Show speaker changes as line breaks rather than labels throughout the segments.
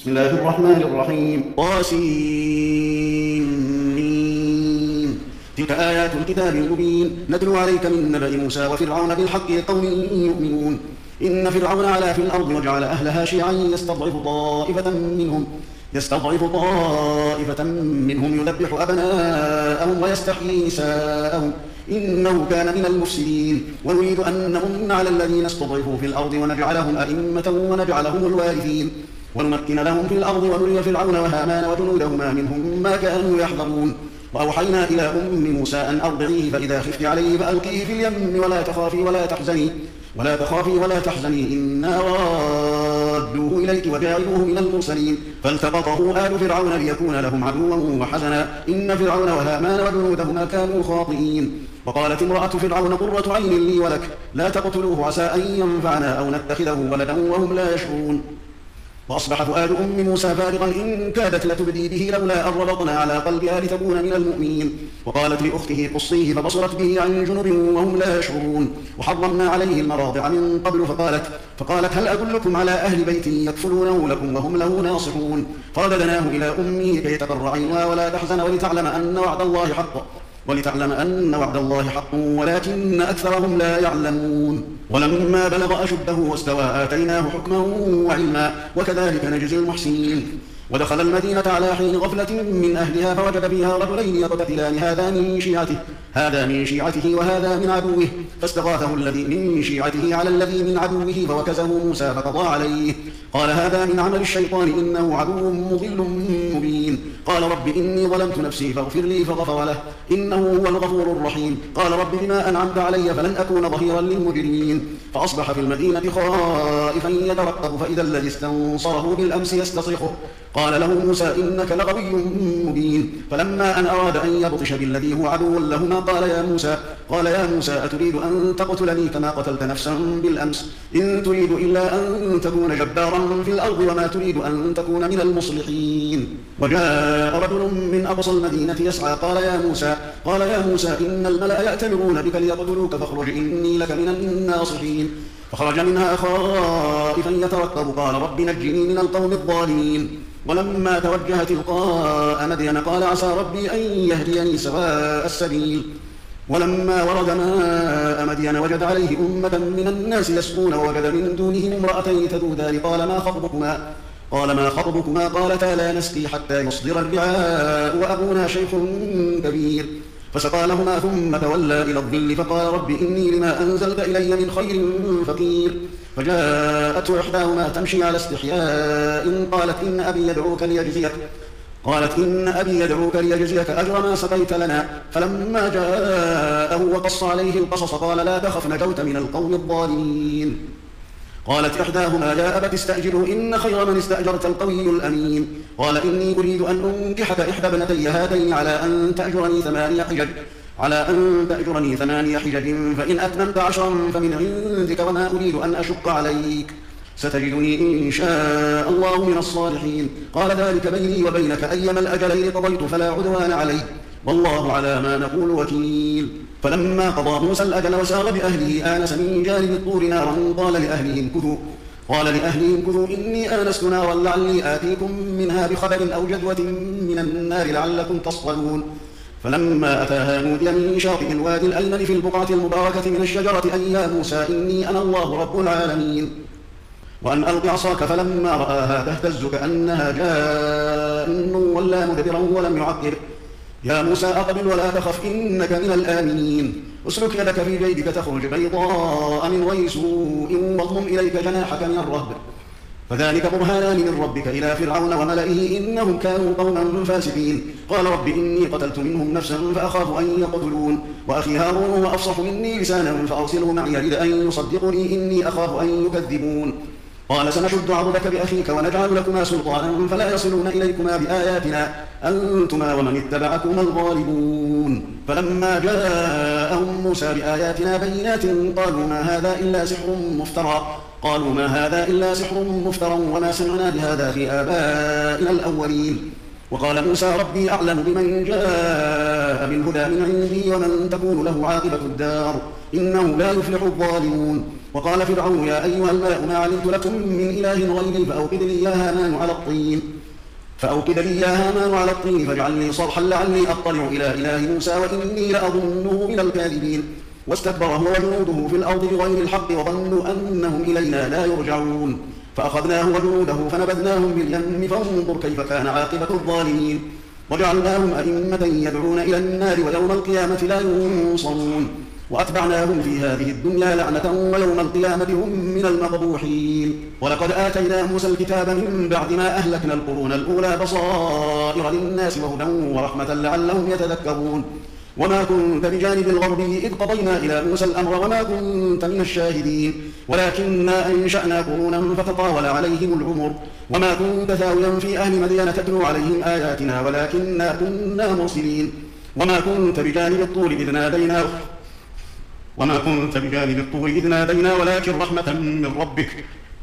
بسم الله الرحمن الرحيم تلك آيات الكتاب المبين نتلو عليك من نبأ موسى وفرعون بالحق لقوم يؤمنون إن فرعون علا في الأرض وجعل أهلها شيعا يستضعف طائفة منهم يذبح أبناءهم ويستحيي نساءهم إنه كان من المفسدين ونريد أن نمن على الذين استضعفوا في الأرض ونجعلهم أئمة ونجعلهم الوارثين ونمكن لهم في الأرض ونري فرعون وهامان وجنودهما منهم ما كانوا يحذرون وأوحينا إلى أم موسى أن أرضعيه فإذا خفت عليه فألقيه في اليم ولا تخافي ولا تحزني إنا رادوه إليك وجاعلوه من المرسلين فالتقطه آل فرعون ليكون لهم عدوا وحزنا إن فرعون وهامان وجنودهما كانوا خاطئين وقالت امرأة فرعون قرة عين لي ولك لا تقتلوه عسى أن ينفعنا أو نتخذه ولدا وهم لا يشعرون وأصبح فؤاد أم موسى فارغا إن كادت لتبدي به لولا أن ربطنا على قلبها لتكون من المؤمنين وقالت لأخته قصيه فبصرت به عن جنب وهم لا يشعرون وحرمنا عليه المراضع من قبل فقالت هل أدلكم على أهل بيت يكفلونه لكم وهم له ناصحون فرددناه إلى أمه كي تقر عينها ولا تحزن ولتعلم أن وعد الله حق ولكن أكثرهم لا يعلمون ولما بلغ أشده واستوى آتيناه حكما وعلما وكذلك نجزي المحسنين ودخل المدينة على حين غفلة من أهلها فوجد فيها رجلين يقتتلان هذا من شيعته وهذا من عدوه فاستغاثه الذي من شيعته على الذي من عدوه فوكزه موسى فقضى عليه قال هذا من عمل الشيطان إنه عدو مضل مبين قال رب إني ظلمت نفسي فاغفر لي فغفر له إنه هو الغفور الرحيم قال رب بما أنعمت علي فلن أكون ظهيرا للمجرمين فأصبح في المدينة خائفا يترقب فإذا الذي استنصره بالأمس يستصرخه قال له موسى إنك لغوي مبين فلما أن أراد أن يبطش بالذي هو عدو لهما قال يا موسى أتريد أن تقتلني كما قتلت نفسا بالأمس إن تريد إلا أن تكون جبارا في الأرض وما تريد أن تكون من المصلحين وجاء رجل من أقصى المدينة يسعى قال يا موسى إن الملأ يأتمرون بك ليقتلوك فاخرج إني لك من الناصحين فخرج منها خائفا يترقب قال رب نجني من القوم الظالمين ولما توجه تلقاء مدين قال عسى ربي أن يهديني سواء السبيل ولما ورد ماء مدين وجد عليه أمة من الناس يسقون ووجد من دونهم امرأتين تذودان قال ما خطبكما قالتا لا نسقي حتى يصدر الرعاء وأبونا شيخ كبير فسقى لهما ثم تولى إلى الظل فقال رب إني لما أنزلت إلي من خير فقير فجاءته إحداهما تمشي على استحياء قالت إن أبي يدعوك ليجزيك أجر ما سقيت لنا فلما جاءه وقص عليه القصص قال لا تخف نجوت من القوم الظالمين قالت إحداهما يا أبت استأجره إن خير من استأجرت القوي الأمين قال إني أريد أن أنكحك إحدى ابنتي هاتين على أن تأجرني 8 حجج فإن أتممت 10 فمن عندك وما أريد أن أشق عليك ستجدني إن شاء الله من الصالحين قال ذلك بيني وبينك أيما الأجلين قضيت فلا عدوان علي والله على ما نقول وكيل فلما قضى موسى الأجل وسار بأهله آنس من جانب الطور نارا قال لأهلهم كثوا إني آنست نارا لعلي آتيكم منها بخبر أو جذوة من النار لعلكم تصطلون فلما أتاها نودي من شاطئ الوادي الأيمن في البقعة المباركة من الشجرة أن يا موسى إني أنا الله رب العالمين وأن ألق عصاك فلما رآها تهتز كأنها جان ولا مدبرا ولم يعقب يا موسى أقبل ولا تخف إنك من الآمنين اسلك يدك في جيبك تخرج بيضاء من غير سوء واضمم إليك جناحك من الرهب فذلك برهانان من ربك إلى فرعون وملئه إنهم كانوا قوما فاسقين قال رب إني قتلت منهم نفسا فأخاف أن يقتلون وأخي هارون هو أفصح مني لسانا فأرسله معي يرد أن يصدقني إني أخاف أن يكذبون قال سنشد عضدك بأخيك ونجعل لكما سلطانا فلا يصلون إليكما بآياتنا أنتما ومن اتبعكما الغالبون فلما جاءهم موسى بآياتنا بينات قالوا ما هذا إلا سحر مفترى وما سمعنا بهذا في آبائنا الأولين وقال موسى ربي أعلم بمن جاء بالهدى من عندي ومن تكون له عاقبة الدار إنه لا يفلح الظالمون. وقال فرعون يا أيها الملأ ما علمت لكم من إله غيري فأوقد لي يا هامان على الطين فاجعل لي صرحا لعلي أطلع إلى إله موسى وإني لأظنه من الكاذبين. واستكبر هو وجنوده في الأرض بغير الحق وظنوا أنهم إلينا لا يرجعون فأخذناه وجنوده فنبذناهم باليم فانظر كيف كان عاقبة الظالمين. وجعلناهم أئمة يدعون إلى النار ويوم القيامة لا ينصرون وأتبعناهم في هذه الدنيا لعنة ويوم القيامة هم من المقبوحين. ولقد آتينا موسى الكتاب من بعد ما أهلكنا القرون الأولى بصائر للناس وهدى ورحمة لعلهم يتذكرون. وما كنت بجانب الغربي إذ قضينا إلى موسى الأمر وما كنت من الشاهدين ولكننا أنشأنا قرونا فتطاول عليهم العمر وما كنت ثاويا في أهل مدين تتلو عليهم آياتنا ولكننا كنا مرسلين. وما كنت بجانب الطور إذ نادينا ولكن رحمة من ربك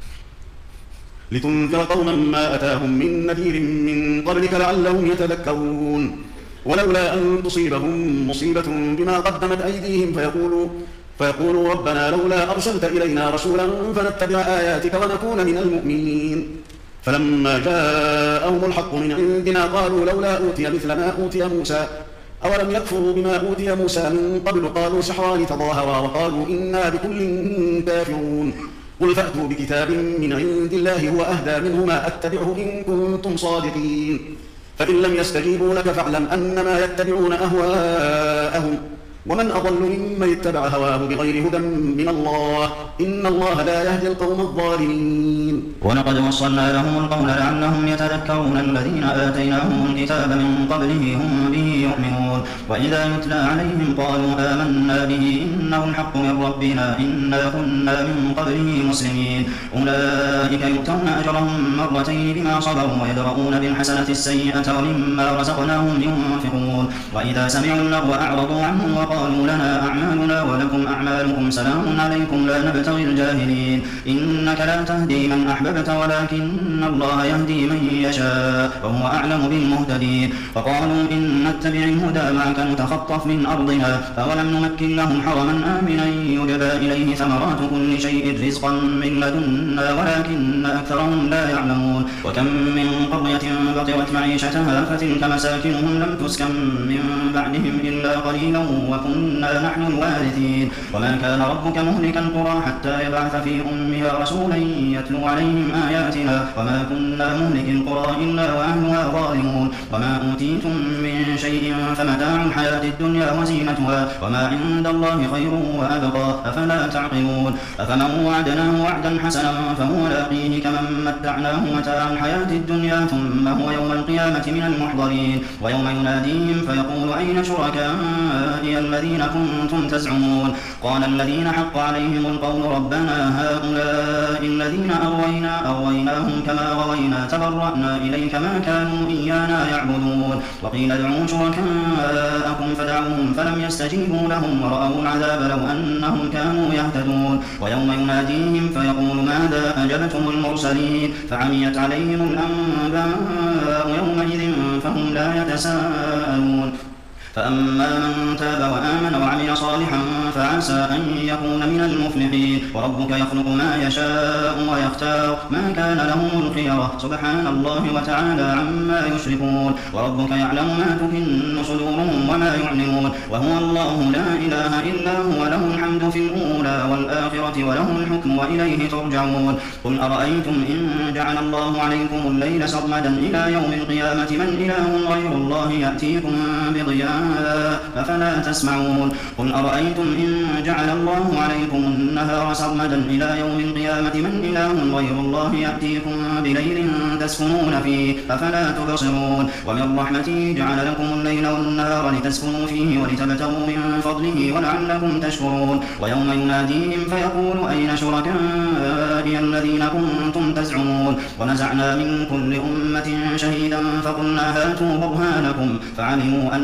لتنذر قوما ما أتاهم من نذير من قبلك لعلهم يتذكرون. ولولا أن تصيبهم مصيبة بما قدمت أيديهم فيقولوا ربنا لولا أرسلت إلينا رسولا فنتبع آياتك ونكون من المؤمنين. فلما جاءهم الحق من عندنا قالوا لولا أوتي مثل ما أوتي موسى أولم يكفروا بما أوتي موسى من قبل قالوا سحران تظاهرا وقالوا إنا بكل كافرون. قل فأتوا بكتاب من عند الله هو أهدى منهما أتبعه إن كنتم صادقين فإن لم يستجيبوا لك فاعلم أنما يتبعون أهواءهم ومن أضل ممن اتبع هواه بغير هدى من الله إن الله لا يهدي القوم الظالمين.
ولقد وصلنا لهم القول لعلهم يتذكرون الذين آتيناهم الكتاب من قبله هم به يؤمنون. وإذا يتلى عليهم قالوا آمنا به إنه الحق من ربنا إنا كنا من قبله مسلمين. أولئك يؤتون أجرهم مرتين بما صبروا ويدرؤون بالحسنة السيئة ومما رزقناهم ينفقون. وإذا سمعوا اللغو أعرضوا عنه وقالوا لنا أعمالنا ولكم أعمالكم سلام عليكم لا نبتغي الجاهلين. إنك لا تهدي من أحببت ولكن الله يهدي من يشاء وهو أعلم بالمهتدين. وقالوا إن نتبع الهدى معك نتخطف من أرضنا فولم نمكن لهم حرما آمنا يجبى إليه ثمرات كل شيء رزقا من لدنا ولكن أكثرهم لا يعلمون. وكم من قرية بطرت معيشتها فتلك مساكنهم لم تسكن من بعدهم إلا قليلا وكنا نحن الوارثين. وما كان ربك مهلك القرى حتى يبعث في أمها رسولا يتلو عليهم آياتنا وما كنا مهلك القرى إلا وأهلها ظالمون. وما أوتيتم من شيء فمتاع الحياة الدنيا وزينتها وما عند الله خير وأبقى أفلا تعقلون. أفمن وعدناه وعدا حسنا فهو لاقيه كمن متعناه متاع الحياة الدنيا ثم هو يوم القيامة من المحضرين. ويوم يناديهم فيقول أين شركائي الذين كنتم تزعمون قال الذين حق عليهم القول ربنا هؤلاء الذين أغويناهم كما غوينا تبرأنا إليك ما كانوا إيانا يعبدون. وقيل ادعوا شركاءكم فدعوهم فلم يستجيبوا لهم ورأوا العذاب لو أنهم كانوا يهتدون. ويوم يناديهم فيقول ماذا أجبتم المرسلين فعميت عليهم الأنباء يومئذ فهم لا يتساءلون. فأما من تاب وآمن وعمل صالحا فعسى أن يكون من المفلحين. وربك يخلق ما يشاء ويختار ما كان لهم الخيرة سبحان الله وتعالى عما يشركون. وربك يعلم ما تكن صدورهم وما يعلنون وهو الله لا إله إلا هو له الحمد في الأولى والآخرة وله الحكم وإليه ترجعون. قل أرأيتم إن جعل الله عليكم الليل سرمدا إلى يوم القيامة من إله غير الله يأتيكم بضياء أفلا تسمعون. قل أرأيتم إن جعل الله عليكم النهار سرمدا إلى يوم القيامة من إله غير الله يأتيكم بليل تسكنون فيه أفلا تبصرون. ومن رحمته جعل لكم الليل والنهار لتسكنوا فيه ولتبتغوا من فضله ولعلكم تشكرون. ويوم يناديهم فيقول أين شركائي الذين كنتم تزعمون ونزعنا من كل أمة شهيدا فقلنا هاتوا برهانكم فعلموا أن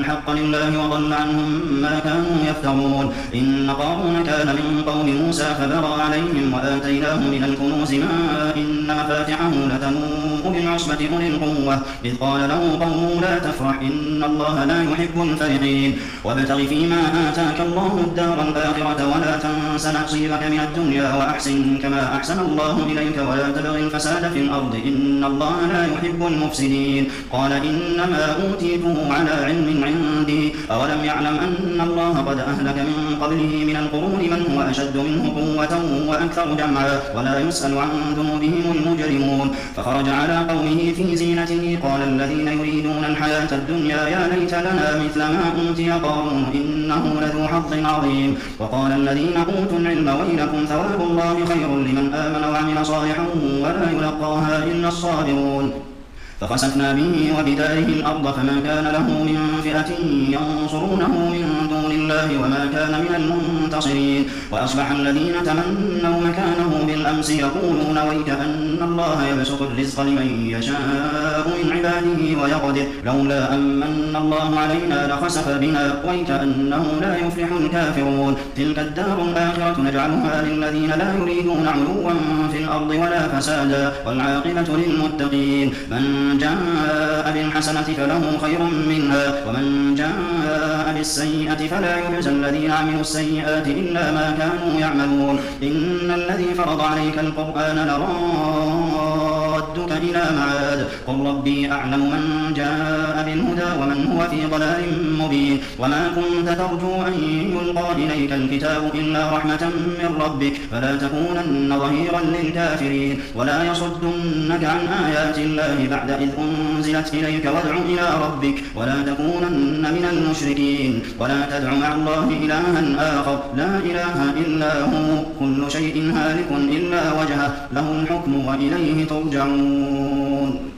الحق لله وضل عنهم ما كانوا يفترون إن قارون كان من قوم موسى فبغى عليهم وآتيناه من الكنوز ما إن مفاتحه لتنوء بالعصبة أولي القوة إذ قال له قومه لا تفرح إن الله لا يحب الفرحين وابتغ فيما آتاك الله الدار الآخرة ولا تنس نصيبك من الدنيا وأحسن كما أحسن الله إليك ولا تبغ الفساد في الأرض إن الله لا يحب المفسدين قال إنما أوتيته على علم عندي أولم يعلم أن الله قد أهلك من قبله من القرون من هو أشد منه قوة وأكثر جمعا ولا يسأل عن ذنوبهم المجرمون فخرج على قومه في زينته قال الذين يريدون الحياة الدنيا يا ليت لنا مثل ما أوتي قارون إنه لذو حظ عظيم وقال الذين أوتوا العلم ويلكم ثواب الله خير لمن آمن وعمل صالحا ولا يلقاها إلا الصابرون فخسفنا به وبداره الأرض فما كان له من فئة ينصرونه من دون الله وما كان من المنتصرين وأصبح الذين تمنوا مكانه بالأمس يقولون ويك أن الله يبسط الرزق لمن يشاء من عباده ويقدر لولا أمن الله علينا لخسف بنا ويك أنه لا يفلح الكافرون تلك الدار الآخرة نجعلها للذين لا يريدون علوا في الأرض ولا فسادا والعاقبة للمتقين من جاء بالحسنة فله خير منها ومن جاء بالسيئة فلا يجزى الذين عملوا السيئات إلا ما كانوا يعملون إن الذي فرض عليك القرآن لرادك إلى معاد قل ربي أعلم من جاء بالهدى ومن هو في ضلال مبين وما كنت ترجو أن يلقى إليك الكتاب إلا رحمة من ربك فلا تكونن ظهيرا للكافرين ولا يصدنك عن آيات الله بعد إذ أنزلت إليك وادع إلى ربك ولا تكونن من المشركين ولا تدع مع الله إلها آخر لا إله إلا هو كل شيء هالك إلا وجهه له الحكم وإليه ترجعون